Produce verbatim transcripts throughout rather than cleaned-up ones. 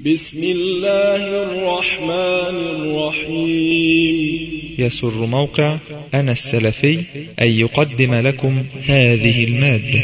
بسم الله الرحمن الرحيم. يسر موقع أنا السلفي أن يقدم لكم هذه المادة.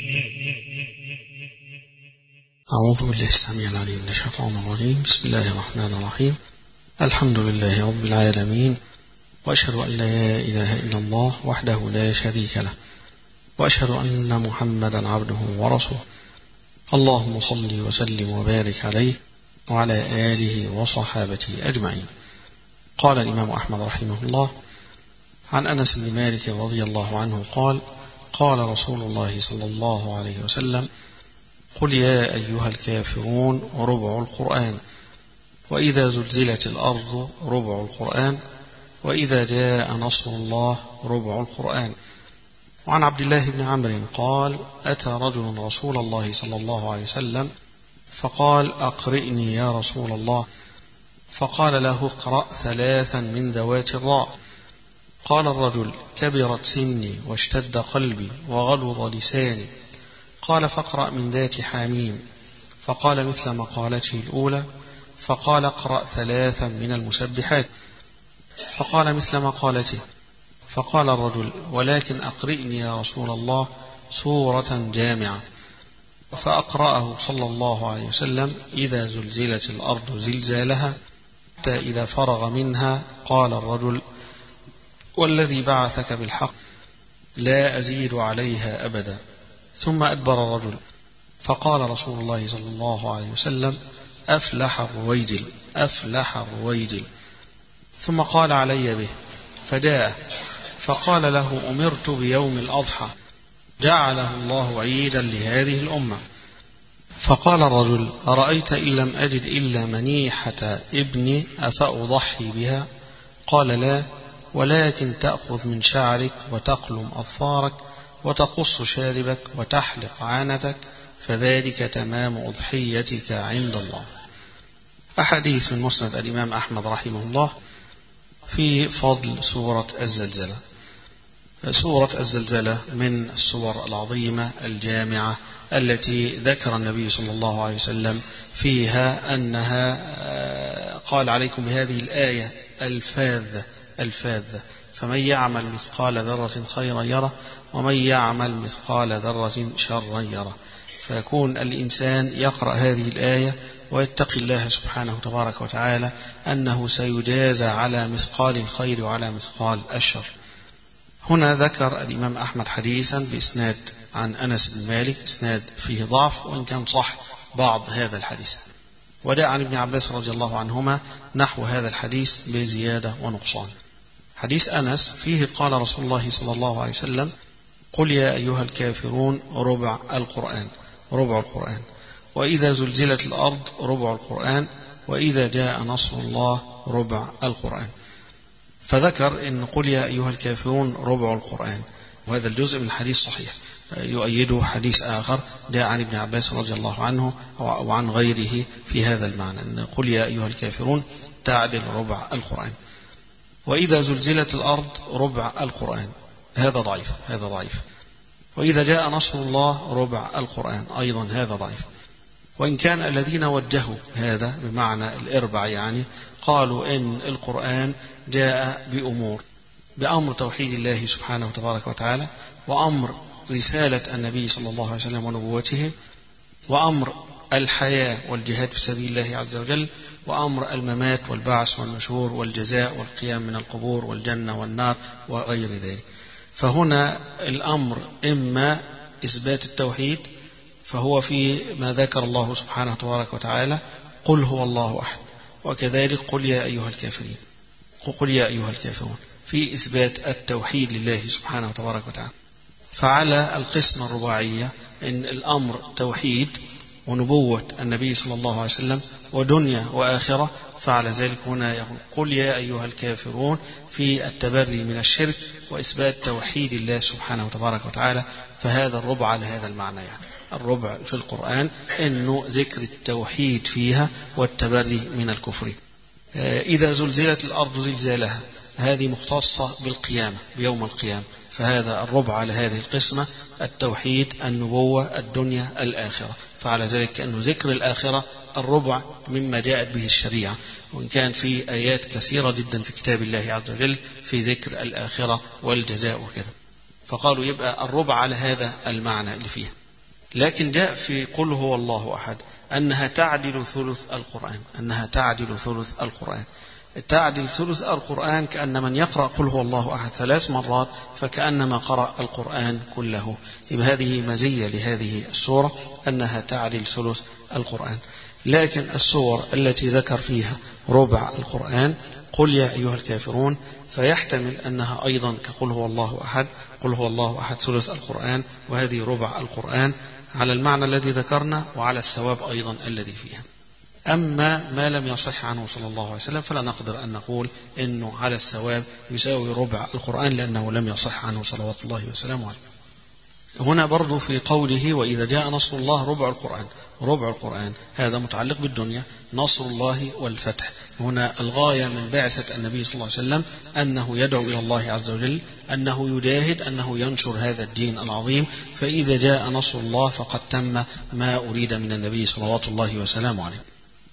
أعوذ بالله السميع العليم من الشيطان الرجيم. بسم الله الرحمن الرحيم. الحمد لله رب العالمين، وأشهد أن لا إله إلا الله وحده لا شريك له، وأشهد أن محمدا عبده ورسوله. اللهم صل وسلم وبارك عليه وعلى آله وصحابته أجمعين. قال الإمام أحمد رحمه الله عن أنس بن مالك رضي الله عنه قال: قال رسول الله صلى الله عليه وسلم: قل يا أيها الكافرون ربع القرآن، وإذا زلزلت الأرض ربع القرآن، وإذا جاء نصر الله ربع القرآن. وعن عبد الله بن عمرو قال: أتى رجل رسول الله صلى الله عليه وسلم فقال: أقرئني يا رسول الله. فقال له: اقرأ ثلاثا من ذوات الراء. قال الرجل: كبرت سني واشتد قلبي وغلظ لساني. قال: فاقرأ من ذات حاميم. فقال مثل مقالته الأولى. فقال: اقرأ ثلاثا من المسبحات. فقال مثل مقالته. فقال الرجل: ولكن أقرئني يا رسول الله سورة جامعة. فأقرأه صلى الله عليه وسلم: إذا زلزلت الأرض زلزالها، حتى إذا فرغ منها قال الرجل: والذي بعثك بالحق لا أزيد عليها أبدا. ثم أدبر الرجل. فقال رسول الله صلى الله عليه وسلم: أفلح الرويجل أفلح الرويجل. ثم قال: علي به. فجاء فقال له: أمرت بيوم الأضحى جعله الله عيدا لهذه الأمة. فقال الرجل: أرأيت إن لم أجد إلا منيحة ابني أفأضحي بها؟ قال: لا، ولكن تأخذ من شعرك وتقلم أظفارك وتقص شاربك وتحلق عانتك، فذلك تمام أضحيتك عند الله. أحاديث من مسند الإمام أحمد رحمه الله في فضل سورة الزلزلة. سورة الزلزلة من السور العظيمة الجامعة التي ذكر النبي صلى الله عليه وسلم فيها أنها قال: عليكم بهذه الآية الفاذة الفاذة فمن يعمل مثقال ذرة خيرا يره، ومن يعمل مثقال ذرة شرا يره. فيكون الإنسان يقرأ هذه الآية ويتقي الله سبحانه تبارك وتعالى أنه سيجازى على مثقال الخير وعلى مثقال الشر. هنا ذكر الإمام أحمد حديثا بإسناد عن أنس بن مالك، إسناد فيه ضعف وإن كان صح بعض هذا الحديث. وجاء عن ابن عباس رضي الله عنهما نحو هذا الحديث بزيادة ونقصان. حديث أنس فيه قال رسول الله صلى الله عليه وسلم: قل يا أيها الكافرون ربع القرآن ربع القرآن، وإذا زلزلت الأرض ربع القرآن، وإذا جاء نصر الله ربع القرآن. فذكر إن قل يا أيها الكافرون ربع القرآن، وهذا الجزء من الحديث صحيح، يؤيده حديث آخر جاء عن ابن عباس رضي الله عنه وعن غيره في هذا المعنى، أن قل يا أيها الكافرون تعدل ربع القرآن. وإذا زلزلت الأرض ربع القرآن، هذا ضعيف هذا ضعيف. وإذا جاء نصر الله ربع القرآن، أيضا هذا ضعيف. وإن كان الذين وجهوا هذا بمعنى الإربع يعني قالوا إن القرآن جاء بأمور: بأمر توحيد الله سبحانه وتبارك وتعالى، وأمر رسالة النبي صلى الله عليه وسلم ونبوته، وأمر الحياة والجهاد في سبيل الله عز وجل، وأمر الممات والبعث والنشور والجزاء والقيام من القبور والجنة والنار وغير ذلك. فهنا الأمر إما إثبات التوحيد، فهو في ما ذكر الله سبحانه وتبارك وتعالى: قل هو الله أحد، وكذلك قل يا أيها الكافرين قل يا أيها الكافرون، في إثبات التوحيد لله سبحانه وتبارك وتعالى. فعلى القسمة الرباعية إن الأمر توحيد ونبوة النبي صلى الله عليه وسلم ودنيا وآخرة، فعلى ذلك هنا يقول: قل يا أيها الكافرون في التبري من الشرك وإثبات توحيد الله سبحانه وتبارك وتعالى. فهذا الربع على هذا المعنى، يعني الربع في القرآن إنه ذكر التوحيد فيها والتبري من الكفر. إذا زلزلت الأرض زلزالها، هذه مختصة بالقيامة بيوم القيامة، فهذا الربع على هذه القسمة: التوحيد، النبوة، الدنيا، الآخرة. فعلى ذلك أن ذكر الآخرة الربع مما جاءت به الشريعة، وإن كان في آيات كثيرة جدا في كتاب الله عز وجل في ذكر الآخرة والجزاء وكذا، فقالوا يبقى الربع على هذا المعنى اللي فيها. لكن جاء في قل هو الله أحد أنها تعدل ثلث القرآن، أنها تعدل ثلث القرآن. تعدل ثلث القرآن كأن من يقرأ قل هو الله أحد ثلاث مرات فكأنما قرأ القرآن كله. يبقى هذه مزية لهذه السورة أنها تعدل ثلث القرآن. لكن السور التي ذكر فيها ربع القرآن قل يا أيها الكافرون، فيحتمل أنها أيضا كقل هو الله أحد، قل هو الله أحد ثلث القرآن، وهذه ربع القرآن على المعنى الذي ذكرنا وعلى الثواب أيضا الذي فيها. أما ما لم يصح عنه صلى الله عليه وسلم فلا نقدر أن نقول إنه على الثواب يساوي ربع القرآن، لأنه لم يصح عنه صلوات الله وسلامه عليه. هنا برضو في قوله وإذا جاء نصر الله ربع القرآن، ربع القرآن هذا متعلق بالدنيا، نصر الله والفتح. هنا الغاية من بعثة النبي صلى الله عليه وسلم أنه يدعو إلى الله عز وجل، أنه يجاهد، أنه ينشر هذا الدين العظيم. فإذا جاء نصر الله فقد تم ما أريد من النبي صلوات الله وسلامه عليه.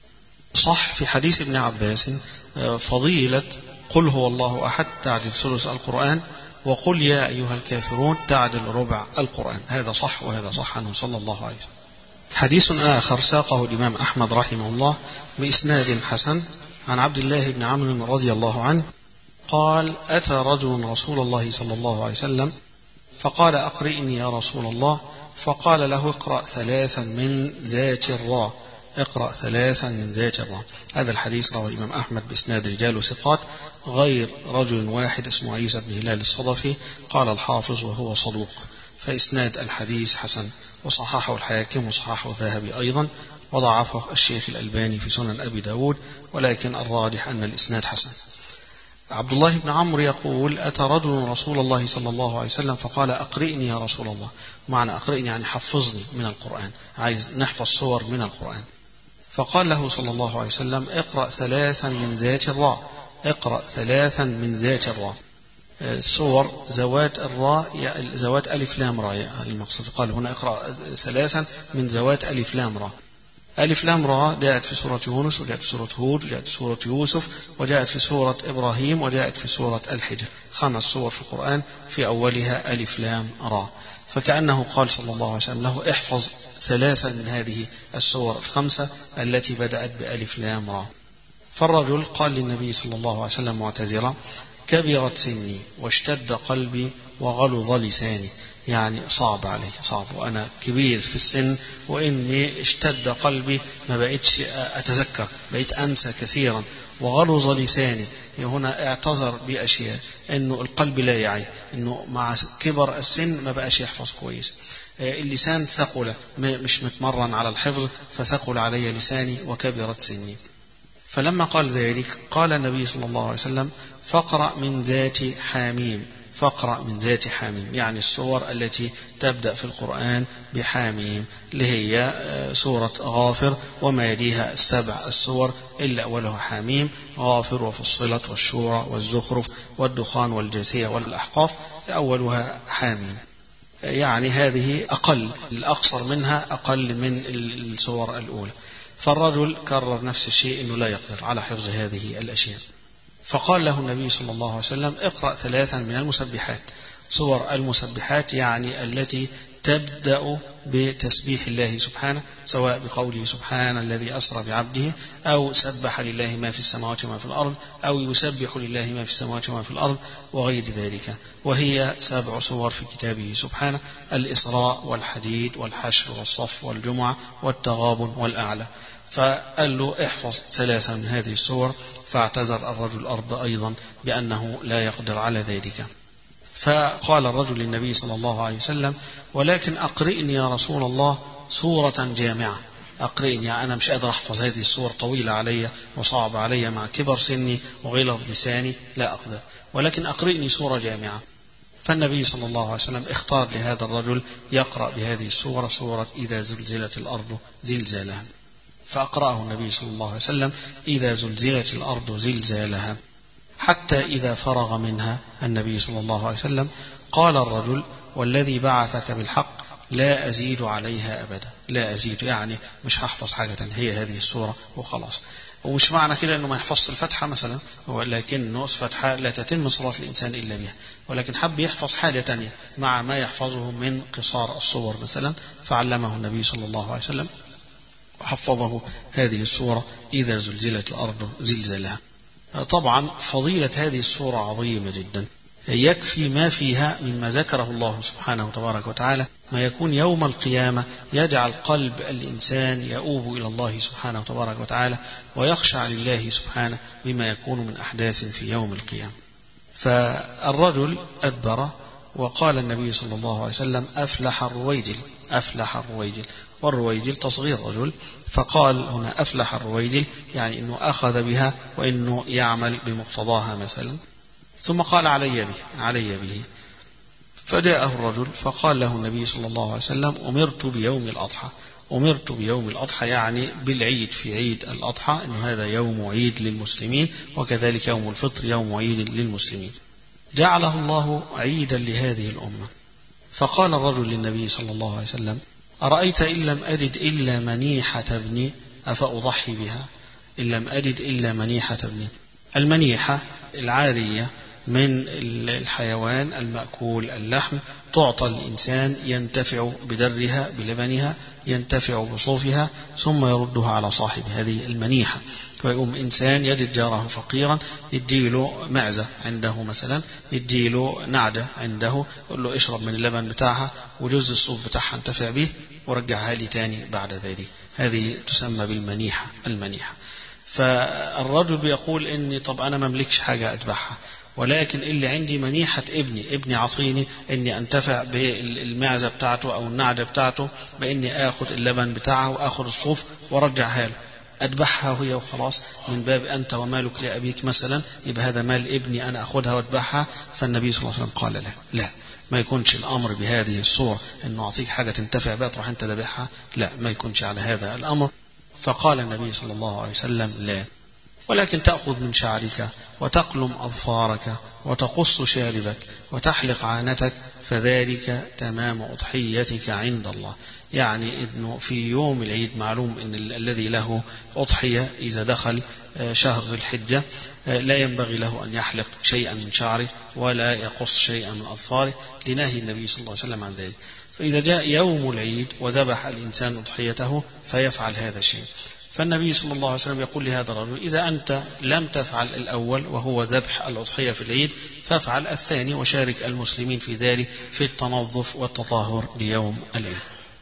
صح في حديث ابن عباس فضيلة قل هو الله أحد تعدل ثلث القرآن، وقل يا أيها الكافرون تعدل ربع القرآن. هذا صح، وهذا صح عنه صلى الله عليه وسلم. حديث آخر ساقه الإمام أحمد رحمه الله بإسناد حسن عن عبد الله بن عمرو رضي الله عنه قال: أتى رجل رسول الله صلى الله عليه وسلم فقال: أقرئني يا رسول الله. فقال له: اقرأ ثلاثا من ذات الراء، اقرأ ثلاثا من ذات الراء. هذا الحديث رواه الإمام أحمد بإسناد رجال ثقات غير رجل واحد اسمه عيسى بن هلال الصدفي، قال الحافظ وهو صدوق. فإسناد الحديث حسن، وصححه الحاكم وصححه الذهبي أيضا، وضعفه الشيخ الألباني في سنن أبي داود، ولكن الراجح أن الإسناد حسن. عبد الله بن عمرو يقول: أتى رجل رسول الله صلى الله عليه وسلم فقال: أقرئني يا رسول الله. معنى أقرئني يعني حفظني من القرآن، عايز نحفظ صور من القرآن. فقال له صلى الله عليه وسلم: اقرأ ثلاثا من ذات الراء، اقرأ ثلاثا من ذات الراء. صور ذوات الراء ذوات ألف لام راء المقصود. قال هنا اقرأ ثلاثا من ذوات ألف لام راء. ألف لام راء جاءت في سورة يونس، وجاءت في سورة هود، وجاءت في سورة يوسف، وجاءت في سورة إبراهيم، وجاءت في سورة الحجر. خمس سور في القرآن في أولها ألف لام راء. فكأنه قال صلى الله عليه وسلم له: احفظ ثلاثا من هذه السور الخمسة التي بدأت بألف لام راء. فالرجل قال للنبي صلى الله عليه وسلم معتذرا: كبرت سني واشتد قلبي وغلظ لساني. يعني صعب علي، صعب، وأنا كبير في السن، وإني اشتد قلبي، ما بقيتش أتذكر، بقيت أنسى كثيرا. وغلظ لساني، هنا اعتذر بأشياء، إنه القلب لا يعي، إنه مع كبر السن ما بقاش يحفظ كويس. اللسان ثقل، مش متمرن على الحفظ، فثقل علي لساني وكبرت سني. فلما قال ذلك قال النبي صلى الله عليه وسلم: فاقرأ من ذات حاميم، فاقرأ من ذات حاميم، يعني السور التي تبدأ في القرآن بحاميم، اللي هي سورة غافر وما يليها السبع السور إلا أولها حاميم: غافر وفصلت والشورى والزخرف والدخان والجاثية والأحقاف، أولها حاميم. يعني هذه أقل، الأقصر منها أقل من السور الأولى. فالرجل كرر نفس الشيء، إنه لا يقدر على حفظ هذه الأشياء. فقال له النبي صلى الله عليه وسلم: اقرأ ثلاثا من المسبحات. صور المسبحات يعني التي تبدأ بتسبيح الله سبحانه، سواء بقوله سبحان الذي أسرى بعبده، أو سبح لله ما في السماوات وما في الأرض، أو يسبح لله ما في السماوات وما في الأرض، وغير ذلك. وهي سبع صور في كتابه سبحانه: الإسراء والحديد والحشر والصف والجمعة والتغابن والأعلى. فقال له: احفظ ثلاثة من هذه السور. فاعتذر الرجل الأرض أيضا بأنه لا يقدر على ذلك. فقال الرجل للنبي صلى الله عليه وسلم: ولكن أقرئني يا رسول الله سورة جامعة. أقرئني، أنا مش قادر أحفظ هذه السور، طويلة علي وصعب علي مع كبر سني وغلظ لساني، لا أقدر، ولكن أقرئني سورة جامعة. فالنبي صلى الله عليه وسلم اختار لهذا الرجل يقرأ بهذه السورة، سورة إذا زلزلت الأرض زلزالها. فأقرأه النبي صلى الله عليه وسلم: إذا زلزلت الأرض زلزالها. حتى إذا فرغ منها النبي صلى الله عليه وسلم قال الرجل والذي بعثك بالحق لا أزيد عليها أبدا. لا أزيد يعني مش هحفظ حاجة تانية، هي هذه السورة وخلاص. ومش معنى كده أنه ما يحفظ الفتحة مثلا، ولكن الفتحة لا تتم صلاة الإنسان إلا بها، ولكن حب يحفظ حاجة تانية مع ما يحفظه من قصار الصور مثلا، فعلمه النبي صلى الله عليه وسلم وحفظه هذه السورة إذا زلزلت الأرض زلزالها. طبعا فضيلة هذه السورة عظيمة جدا، يكفي ما فيها مما ذكره الله سبحانه وتبارك وتعالى، ما يكون يوم القيامة يجعل قلب الإنسان يؤوب إلى الله سبحانه وتبارك وتعالى ويخشع لله سبحانه بما يكون من أحداث في يوم القيامة. فالرجل أدبر وقال النبي صلى الله عليه وسلم أفلح الرويجل. أفلح الرويجل، والرويجل تصغير رجل، فقال هنا أفلح الرويجل يعني أنه أخذ بها وأنه يعمل بمقتضاها مثلا. ثم قال علي به علي به فجاءه الرجل فقال له النبي صلى الله عليه وسلم أمرت بيوم الأضحى. أمرت بيوم الأضحى يعني بالعيد، في عيد الأضحى، إنه هذا يوم عيد للمسلمين، وكذلك يوم الفطر يوم عيد للمسلمين، جعله الله عيدا لهذه الأمة. فقال الرجل للنبي صلى الله عليه وسلم أرأيت إن لم أجد إلا منيحة ابني أفأضحي بها؟ إن لم أجد إلا منيحة ابني. المنيحة العارية من الحيوان المأكول اللحم، تعطى الإنسان ينتفع بدرها بلبنها، ينتفع بصوفها، ثم يردها على صاحب هذه المنيحة. ويقوم إنسان يجد جاره فقيرا يديله معزة عنده مثلا، يديله نعجة عنده، يقول له اشرب من اللبن بتاعها وجزء الصوف بتاعها انتفع به ورجعها لي تاني بعد ذلك. هذه تسمى بالمنيحة. المنيحة. فالرجل بيقول إني طب أنا ما مملكش حاجة أذبحها، ولكن اللي عندي منيحة ابني، ابني عطيني إني أنتفع بالمعزة بتاعته أو النعجة بتاعته، بإني آخذ اللبن بتاعه وآخذ الصوف ورجعها له، أذبحها هي وخلاص، من باب أنت ومالك لأبيك مثلا، يبقى هذا مال ابني أنا أخذها وأذبحها. فالنبي صلى الله عليه وسلم قال لا لا، ما يكونش الأمر بهذه الصورة إنه أعطيك حاجة تنتفع بها تروح أنت ذبحها، لا، ما يكونش على هذا الأمر. فقال النبي صلى الله عليه وسلم لا، ولكن تأخذ من شعرك وتقلم أظفارك وتقص شاربك وتحلق عانتك، فذلك تمام أضحيتك عند الله. يعني إنه في يوم العيد معلوم أن الذي له أضحية إذا دخل شهر ذي الحجة لا ينبغي له أن يحلق شيئا من شعره ولا يقص شيئا من أظفاره، لنهي النبي صلى الله عليه وسلم عن ذلك. فإذا جاء يوم العيد وذبح الإنسان أضحيته فيفعل هذا الشيء. فالنبي صلى الله عليه وسلم يقول لهذا الرجل إذا أنت لم تفعل الأول وهو ذبح الأضحية في العيد فافعل الثاني، وشارك المسلمين في ذلك في التنظف والتطهر ليوم العيد.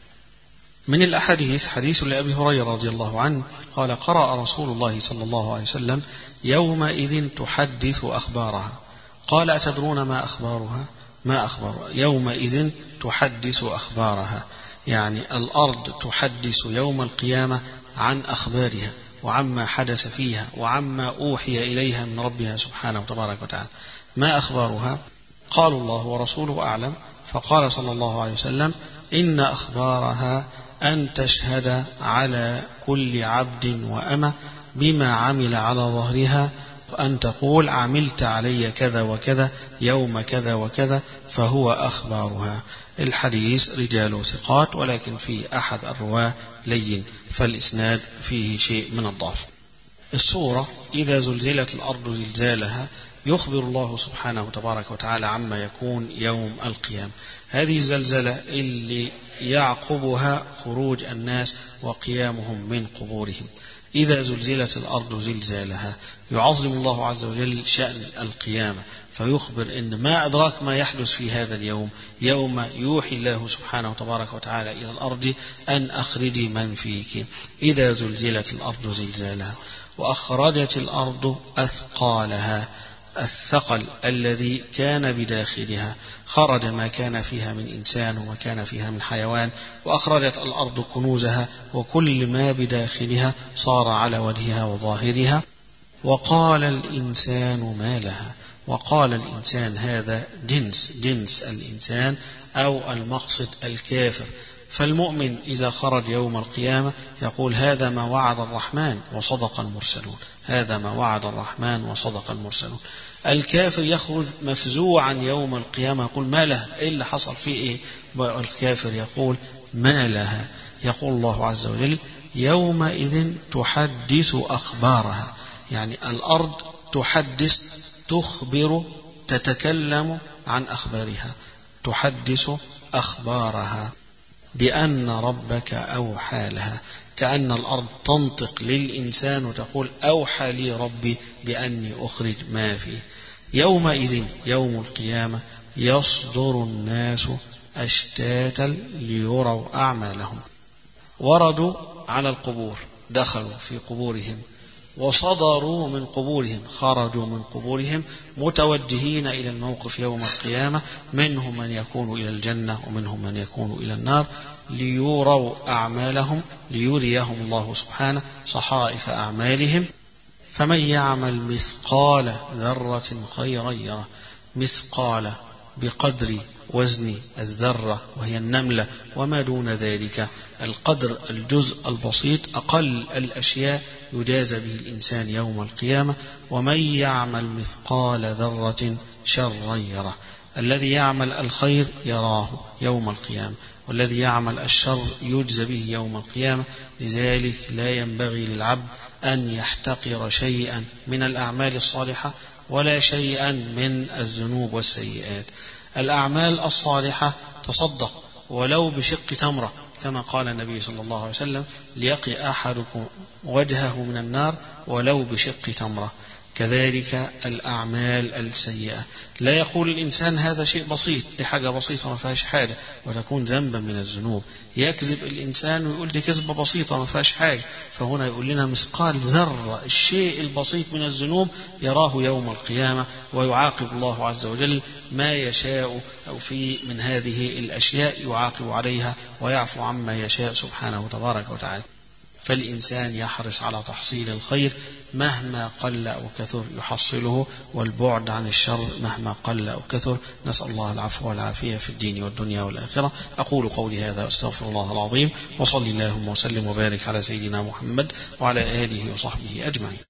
من الأحاديث حديث لأبي هريرة رضي الله عنه قال قرأ رسول الله صلى الله عليه وسلم يومئذ تحدث أخبارها. قال أتدرون ما أخبارها؟ ما أخبارها؟ يومئذ تحدث أخبارها، يعني الأرض تحدث يوم القيامة عن أخبارها وعما حدث فيها وعما أوحي إليها من ربها سبحانه وتبارك وتعالى. ما أخبارها؟ قالوا الله ورسوله أعلم. فقال صلى الله عليه وسلم إن أخبارها أن تشهد على كل عبد وأمة بما عمل على ظهرها، وأن تقول عملت علي كذا وكذا يوم كذا وكذا، فهو أخبارها. الحديث رجال ثقات، ولكن في أحد الرواة لين، فالإسناد فيه شيء من الضعف. السورة إذا زلزلت الأرض زلزالها يخبر الله سبحانه وتبارك وتعالى عما يكون يوم القيامة. هذه الزلزلة اللي يعقبها خروج الناس وقيامهم من قبورهم. إذا زلزلت الأرض زلزالها يعظم الله عز وجل شأن القيامة، فيخبر إن ما أدراك ما يحدث في هذا اليوم، يوم يوحي الله سبحانه وتبارك وتعالى إلى الأرض أن أخرجي من فيك. إذا زلزلت الأرض زلزالها وأخرجت الأرض أثقالها، الثقل الذي كان بداخلها، خرج ما كان فيها من إنسان وما كان فيها من حيوان، وأخرجت الأرض كنوزها وكل ما بداخلها صار على وجهها وظاهرها. وقال الإنسان ما لها. وقال الإنسان هذا جنس جنس الإنسان أو المقصد الكافر، فالمؤمن إذا خرج يوم القيامة يقول هذا ما وعد الرحمن وصدق المرسلون، هذا ما وعد الرحمن وصدق المرسلون. الكافر يخرج مفزوعا يوم القيامة يقول ما لها، إيه اللي حصل فيه إيه؟ الكافر يقول ما لها، يقول الله عز وجل يومئذ تحدث أخبارها، يعني الأرض تحدث، تخبر، تتكلم عن أخبارها، تحدث أخبارها بأن ربك أوحى لها، كأن الأرض تنطق للإنسان وتقول أوحى لي ربي بأني أخرج ما فيه. يومئذ يوم القيامة يصدر الناس أشتاتا ليروا أعمالهم. وردوا على القبور، دخلوا في قبورهم وصدروا من قبورهم، خرجوا من قبورهم متوجهين إلى الموقف يوم القيامة، منهم من يكون إلى الجنة ومنهم من يكون إلى النار، ليروا أعمالهم، ليريهم الله سبحانه صحائف أعمالهم. فمن يعمل مثقال ذرة خيرا يره، مثقال بقدر وزن الذرة وهي النملة وما دون ذلك، القدر الجزء البسيط أقل الأشياء يجازى به الإنسان يوم القيامة. ومن يعمل مثقال ذرة شرا يره، الذي يعمل الخير يراه يوم القيامة، والذي يعمل الشر يجزى به يوم القيامة. لذلك لا ينبغي للعبد أن يحتقر شيئا من الأعمال الصالحة ولا شيئا من الذنوب والسيئات. الأعمال الصالحة تصدق ولو بشق تمرة، كما قال النبي صلى الله عليه وسلم ليقي أحدكم وجهه من النار ولو بشق تمرة. كذلك الأعمال السيئة، لا يقول الإنسان هذا شيء بسيط، لحاجة بسيطة ما فيهاش حاجة وتكون ذنبا من الذنوب. يكذب الإنسان ويقول دي كذبة بسيطة ما فيهاش حاجة، فهنا يقول لنا مثقال ذرة، الشيء البسيط من الذنوب يراه يوم القيامة، ويعاقب الله عز وجل ما يشاء أو في من هذه الأشياء يعاقب عليها ويعفو عما يشاء سبحانه تبارك وتعالى. فالإنسان يحرص على تحصيل الخير مهما قل أو كثر يحصله، والبعد عن الشر مهما قل أو كثر. نسأل الله العفو والعافية في الدين والدنيا والآخرة. أقول قولي هذا واستغفر الله العظيم، وصلي اللهم وسلم وبارك على سيدنا محمد وعلى آله وصحبه أجمعين.